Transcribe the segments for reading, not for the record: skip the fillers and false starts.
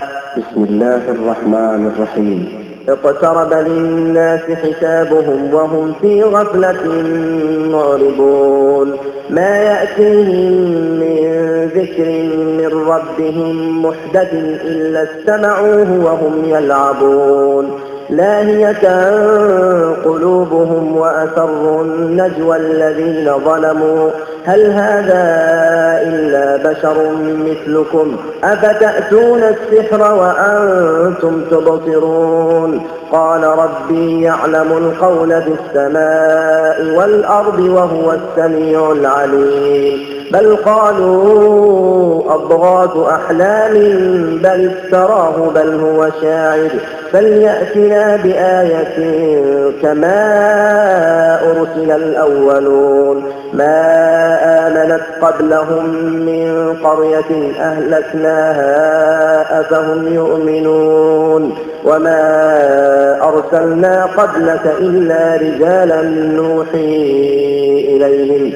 بسم الله الرحمن الرحيم. اقترب للناس حسابهم وهم في غفلة معرضون ما يأتيهم من ذكر من ربهم محدث إلا استمعوه وهم يلعبون لاهية قلوبهم وأسروا النجوى الذين ظلموا هل هذا إلا بشر مثلكم أفتأتون السحر وأنتم تبصرون قال ربي يعلم القول في السماء والأرض وهو السميع العليم بل قالوا أضغاث أحلام بل افتراه بل هو شاعر فليأتنا بآية كما أرسل الأولون ما آمنت قبلهم من قرية أهلكناها أفهم يؤمنون وما أرسلنا قبلك إلا رجالا نوحي إليهم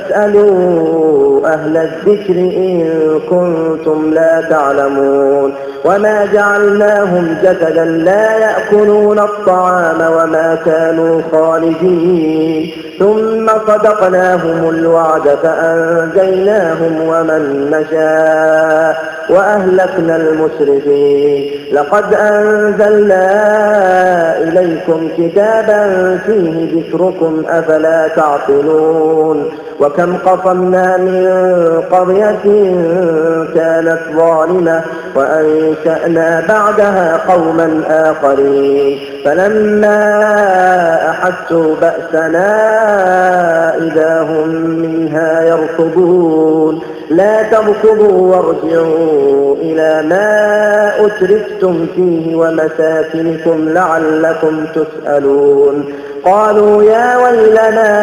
فاسألوا أهل الذكر إن كنتم لا تعلمون وما جعلناهم جسدا لا يأكلون الطعام وما كانوا خالدين ثم صدقناهم الوعد فأنجيناهم ومن نشاء وأهلكنا المسرفين لقد أنزلنا إليكم كتابا فيه ذكركم أفلا تعقلون وكم قصمنا من قرية كانت ظالمة وأنشأنا بعدها قوما آخرين فلما أحسوا بأسنا إذا هم منها يركضون لا تركضوا وارجعوا إلى ما أترفتم فيه ومساكنكم لعلكم تسألون قالوا يا ويلنا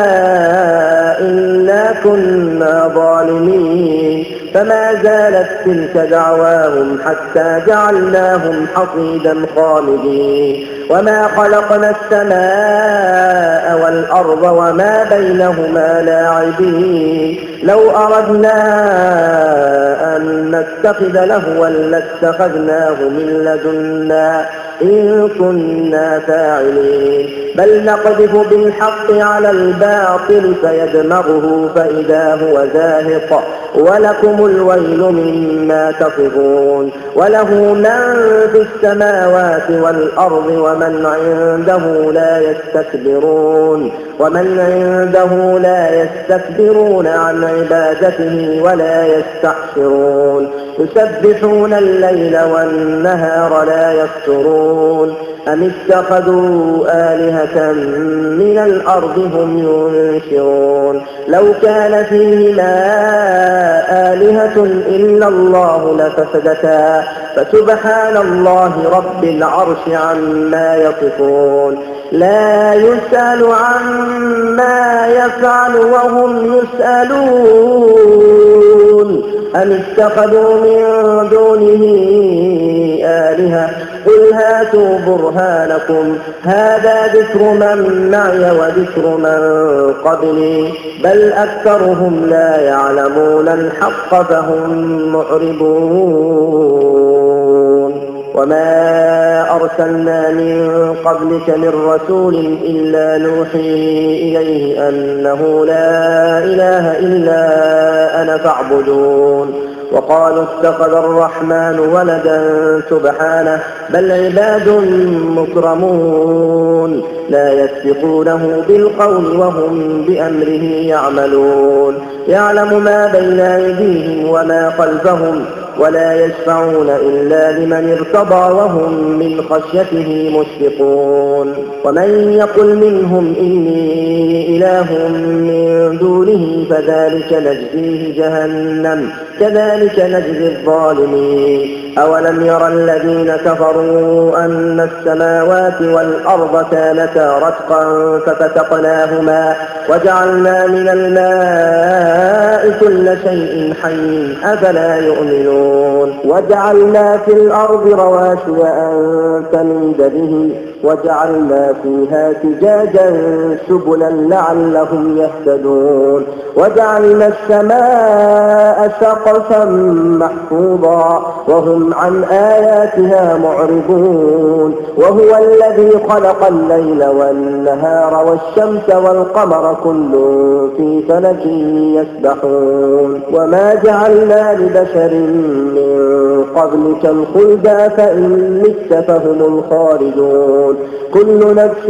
إنا كنا ظالمين فما زالت تلك دعواهم حتى جعلناهم حصيدا خامدين وما خلقنا السماء والأرض وما بينهما لاعبين لو أردنا أن نتخذ لهوا لاتخذناه من لدنا إن كنا فاعلين بل نقذف بالحق على الباطل فيدمغه فإذا هو زاهق ولكم الويل مما تصفون وله من في السماوات والأرض ومن عنده لا يستكبرون عن عبادته ولا يستحسرون يسبحون الليل والنهار لا يفترون أم اتخذوا آلهة من الأرض هم ينشرون لو كان فيهما آلهة إلا الله لفسدتا فسبحان الله رب العرش عما يصفون لا يسأل عما يفعل وهم يسألون أم اتخذوا من دونه آلهة قل هاتوا برهانكم هذا ذكر من معي وذكر من قبلي بل أكثرهم لا يعلمون الحق فهم معرضون وما أرسلنا من قبلك من رسول إلا نوحي إليه أنه لا إله إلا أنا فاعبدون وقالوا اتخذ الرحمن ولدا سبحانه بل عباد مكرمون لا يسبقونه بالقول وهم بأمره يعملون يعلم ما بين أيديهم وما خلفهم ولا يشفعون إلا لمن ارتضى وهم من خشيته مشفقون ومن يقل منهم إني إله من دونه فذلك نجزيه جهنم كذلك نجزي الظالمين أولم يرى الذين كفروا أن السماوات والأرض كانتا رتقا ففتقناهما وجعلنا من الماء كل شيء حي أفلا يؤمنون وجعلنا في الأرض رواسي أن تميد بهم وجعلنا فيها فجاجا سبلا لعلهم يهتدون وجعلنا السماء سقفا محفوظا وهم وهم عن آياتها معرضون وهو الذي خلق الليل والنهار والشمس والقمر كل في فلك يسبحون وما جعلنا لبشر من قبلك الخلد فإن مت فهم الخالدون كل نفس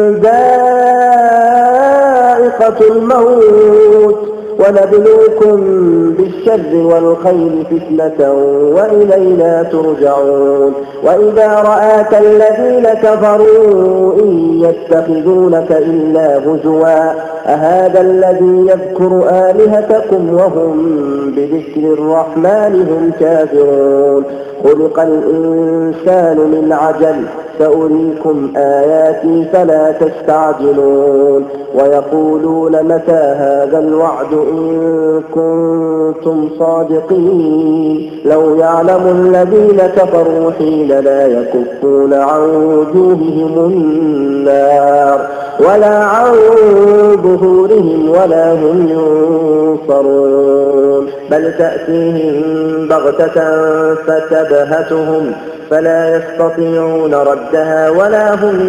ذائقة الموت ونبلوكم بالشر والخير فتنة وإلينا ترجعون وإذا رآك الذين كفروا إن يتخذونك إلا هزوا أهذا الذي يذكر آلهتكم وهم بذكر الرحمن هم كافرون خلق الإنسان من عجل سأريكم آياتي فلا تستعجلون ويقولون متى هذا الوعد إن كنتم صادقين لو يعلم الذين كفروا حين لا يكفون عن وجوههم النار ولا عن ظهورهم ولا هم ينصرون بل تأتيهم بغتة فتبهتهم فلا يستطيعون ردها ولا هم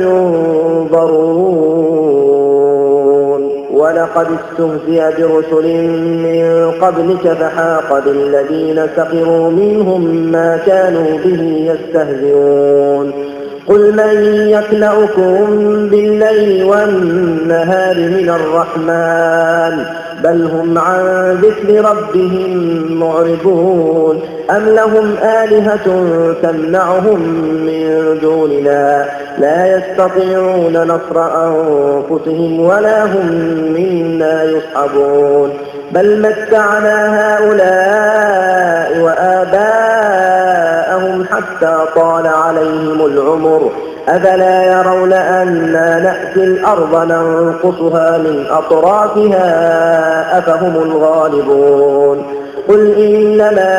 ينظرون ولقد استهزئ برسل من قبلك فحاق بالذين سخروا منهم ما كانوا به يستهزئون قل من يكلؤكم بالليل والنهار من الرحمن بل هم عن ذكر ربهم معرضون أم لهم آلهة تمنعهم من دوننا لا يستطيعون نصر أنفسهم ولا هم منا يصحبون بل متعنا هؤلاء وآباءهم حتى طال عليهم العمر أفلا يرون أنا نأتي الأرض ننقصها من أطرافها أفهم الغالبون قل إنما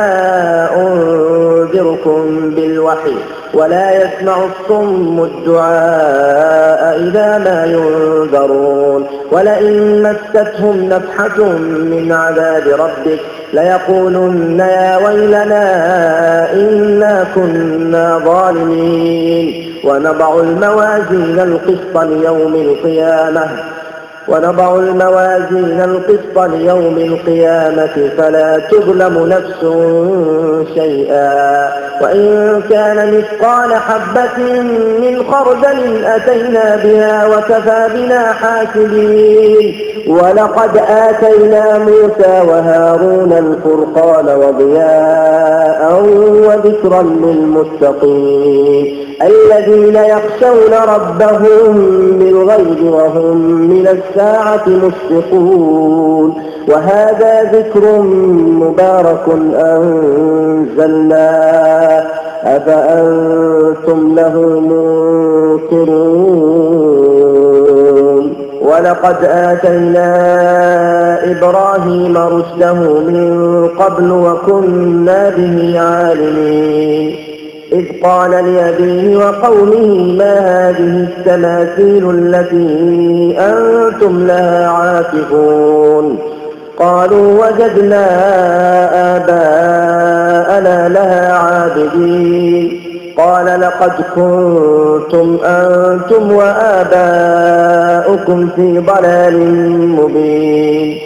أنذركم بالوحي ولا يسمع الصم الدعاء إذا ما ينذرون ولئن مستهم نفحة من عذاب ربك ليقولن يا ويلنا إنا كنا ظالمين ونضع الموازين القسط ليوم القيامة فلا تظلم نفس شيئا وإن كان مثقال حبة من خردل أتينا بها وكفى بنا حاسبين ولقد آتينا موسى وهارون الفرقان وضياء وذكرا للمتقين الذين يخشون ربهم بالغيب وهم من الساعة مشفقون وهذا ذكر مبارك أنزلناه أفأنتم له منكرون ولقد آتينا إبراهيم رشده من قبل وكنا به عالمين إذ قال لأبيه وقومه ما هذه التماثيل التي أنتم لها عاكفون قالوا وجدنا آباءنا لها عابدين قال لقد كنتم أنتم وآباؤكم في ضلال مبين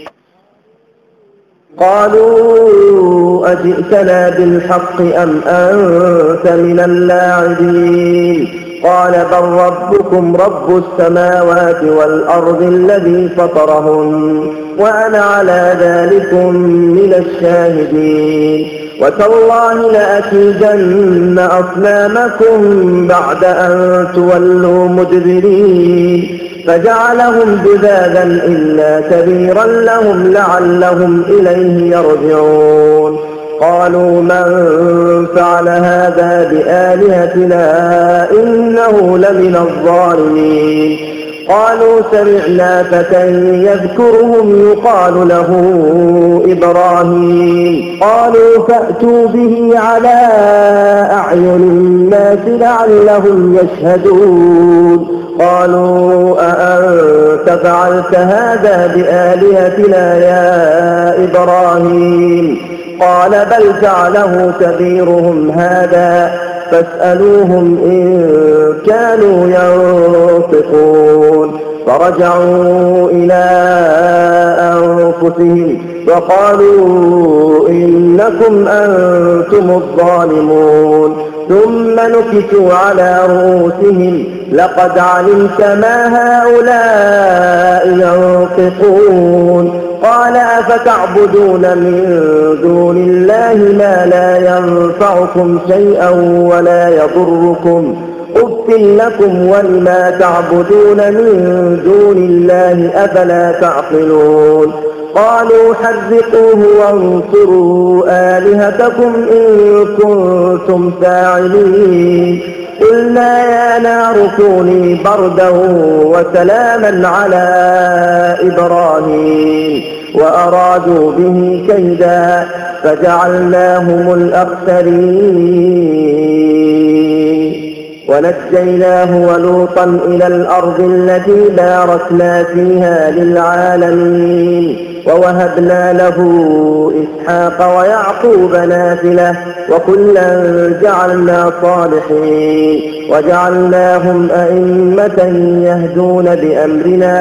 قالوا أجئتنا بالحق أم أنت من اللاعبين قال بل ربكم رب السماوات والأرض الذي فطرهن وأنا على ذلكم من الشاهدين وتالله لأكيدن أصنامكم بعد أن تولوا مدبرين فجعلهم جذاذا إلا كبيرا لهم لعلهم إليه يرجعون قالوا من فعل هذا بآلهتنا إنه لمن الظالمين قالوا سمعنا فتى يذكرهم يقال له إبراهيم. قالوا فأتوا به على أعين الناس لعلهم يشهدون. قالوا أأنت فعلت هذا بآلهتنا يا إبراهيم؟ قال بل فعله كبيرهم هذا فاسألوهم إن كانوا ينطقون. فرجعوا إلى أنفسهم وقالوا إنكم أنتم الظالمون. ثم نكسوا على رؤوسهم لقد علمت ما هؤلاء ينطقون. قال أفتعبدون من دون الله ما لا ينفعكم شيئا ولا يضركم أف لكم ولما تعبدون من دون الله أفلا تعقلون. قالوا حرقوه وانصروا آلهتكم إن كنتم فاعلين. قلنا يا نار كوني بردا وسلاما على إبراهيم وأرادوا به كيدا فجعلناهم الأخسرين. ونجيناه ولوطا إلى الأرض التي باركنا فيها للعالمين ووهبنا له إسحاق ويعقوب نافلة وكلا جعلنا صالحين وجعلناهم أئمة يهدون بأمرنا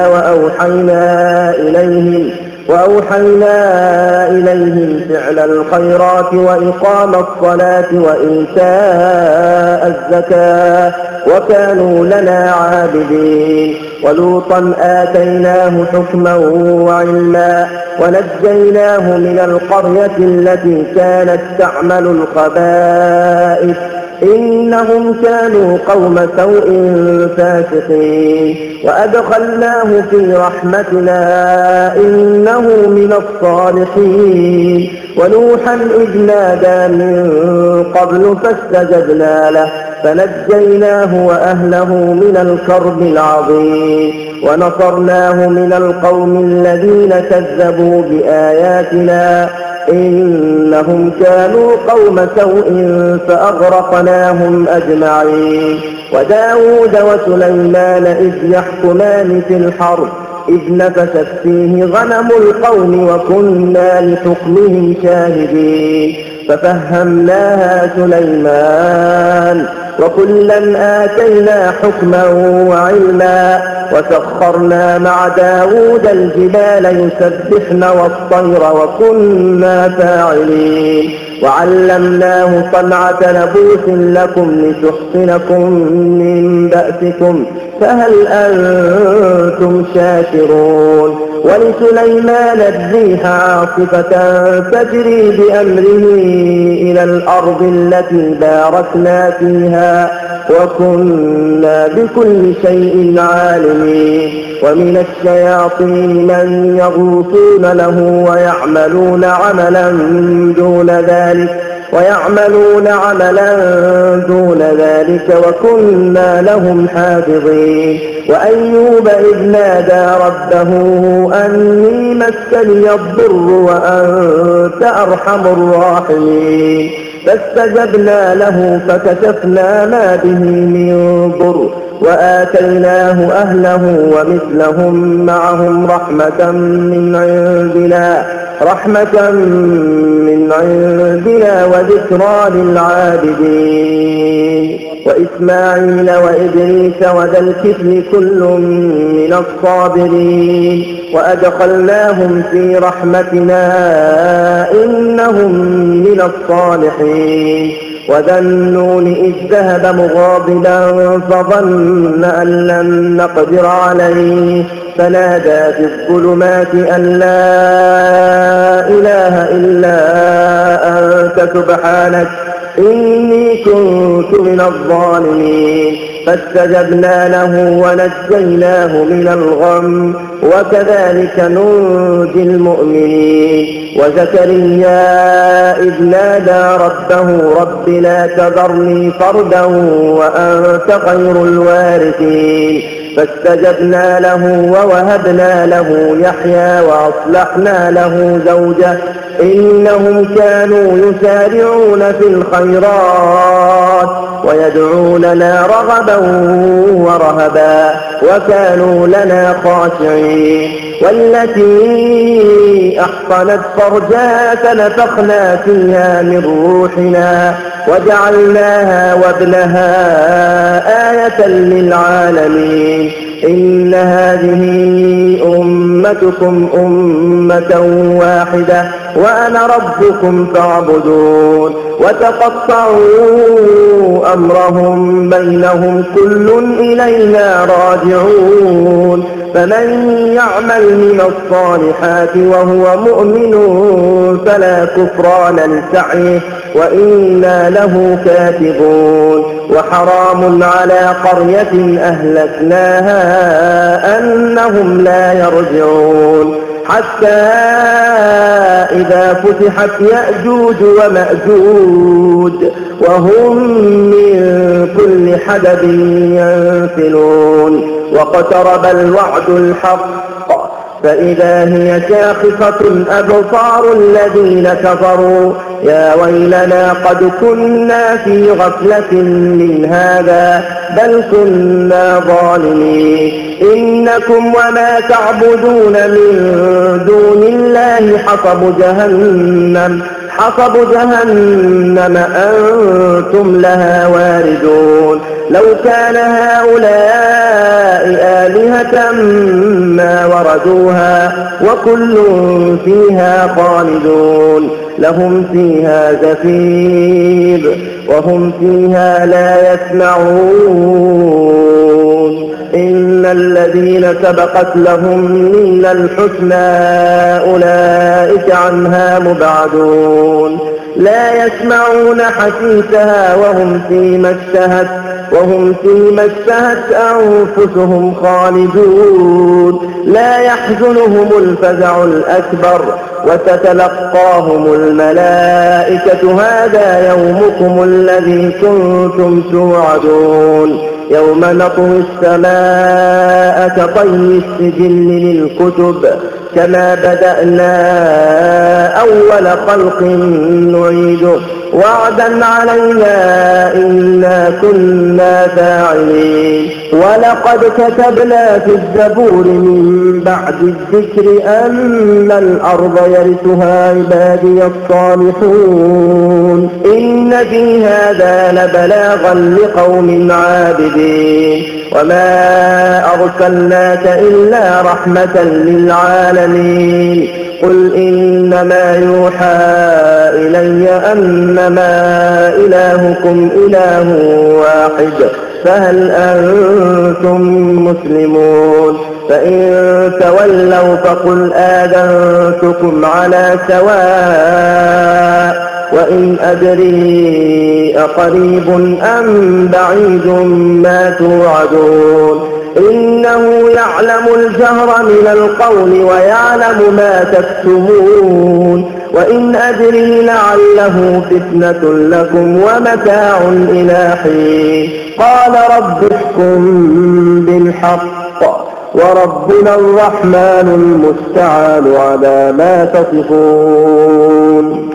وأوحينا إليهم فعل الخيرات وإقام الصلاة وإيتاء الزكاة وكانوا لنا عابدين. ولوطا آتيناه حكما وعلما ونجيناه من القرية التي كانت تعمل الخبائث إنهم كانوا قوم سوء فاسقين. وأدخلناه في رحمتنا إنه من الصالحين. ونوحا إذ نادى من قبل فاستجبنا له فنجيناه وأهله من الكرب العظيم ونصرناه من القوم الذين كذبوا بآياتنا إنهم كانوا قوم سوء فأغرقناهم أجمعين. وداود وسليمان إذ يحكمان في الحرث إذ نفشت فيه غنم القوم وكنا لحكمهم شاهدين ففهمناها سليمان وكلا آتينا حكما وعلما وسخرنا مع داود الجبال يسبحن والطير وكنا فاعلين. وعلمناه صنعة لبوس لكم لتحصنكم من بأسكم فهل أنتم شاكرون. ولسليمان الريح عاصفة تجري بأمره إلى الأرض التي باركنا فيها وكنا بكل شيء عالمين. ومن الشياطين من يغوصون له ويعملون عملا دون ذلك وكنا لهم حافظين. وأيوب إذ نادى ربه أني مسني الضر وأنت أرحم الراحمين فاستجبنا له فكشفنا ما به من ضر وآتيناه أهله ومثلهم معهم رحمة من عندنا وذكرى للعابدين. وإسماعيل وإدريس وذا الكفل كل من الصابرين وأدخلناهم في رحمتنا إنهم من الصالحين. وذا النون إذ ذهب مغاضبا فظن أن لن نقدر عليه فنادى في الظلمات أن لا إله إلا أنت سبحانك إني كنت من الظالمين. فاستجبنا له ونجيناه من الغم وكذلك ننجي المؤمنين. وزكريا إذ نادى ربه رب لا تذرني فردا وأنت خير الوارثين فاستجبنا له ووهبنا له يحيى وأصلحنا له زوجه إنهم كانوا يسارعون في الخيرات ويدعوننا رغبا ورهبا وكانوا لنا خاشعين والتي أحصنت فرجها فنفخنا فيها من روحنا وجعلناها وابنها آية للعالمين إن هذه أمتكم أمة واحدة وأنا ربكم فاعبدون وتقطعوا أمرهم بينهم كل إلينا راجعون فمن يعمل من الصالحات وهو مؤمن فلا كفران لسعيه وإنا له كاتبون وحرام على قرية أهلكناها أنهم لا يرجعون حتى إذا فتحت يأجوج ومأجوج وهم من كل حدب ينسلون واقترب الوعد الحق فإذا هي شاخصة أبصار الذين كفروا يا ويلنا قد كنا في غفلة من هذا بل كنا ظالمين إنكم وما تعبدون من دون الله حصب جهنم أنتم لها واردون لو كان هؤلاء آلهة ما وردوها وكل فيها خالدون لهم فيها زفير وهم فيها لا يسمعون إن الذين سبقت لهم منا الحسنى أولئك عنها مبعدون لا يسمعون حسيسها وهم فيما اشتهت أنفسهم خالدون لا يحزنهم الفزع الأكبر وتتلقاهم الملائكة هذا يومكم الذي كنتم توعدون يوم نطوي السماء كطي السجل للكتب كما بدأنا أول خلق نعيده وعدا علينا إنا كنا فاعلين ولقد كتبنا في الزبور من بعد الذكر أن الأرض يرثها عبادي الصالحون إن في هذا لبلاغا لقوم عابدين وما أرسلناك إلا رحمة للعالمين قل إنما يوحى إلي أنما إلهكم إله واحد فهل أنتم مسلمون فإن تولوا فقل آذنتكم على سواء وإن أدري أقريب أم بعيد ما توعدون إنه يعلم الجهر من القول ويعلم ما تكتمون وإن أدري لعله فتنة لكم ومتاع إلى حين قال رب احكم بالحق وربنا الرحمن المستعان على ما تصفون